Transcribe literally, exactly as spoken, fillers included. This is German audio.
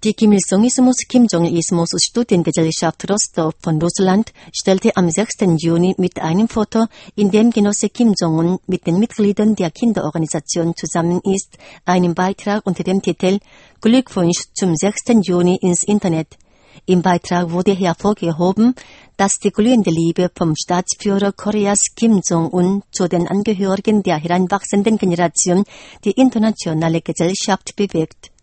Die Kim Il-Sungismus Kim Jong-Ismus Studiengesellschaft Rostow von Russland stellte am sechsten Juni mit einem Foto, in dem Genosse Kim Jong-un mit den Mitgliedern der Kinderorganisation zusammen ist, einen Beitrag unter dem Titel Glückwunsch zum sechsten Juni ins Internet. Im Beitrag wurde hervorgehoben, dass die glühende Liebe vom Staatsführer Koreas Kim Jong-un zu den Angehörigen der heranwachsenden Generation die internationale Gesellschaft bewegt.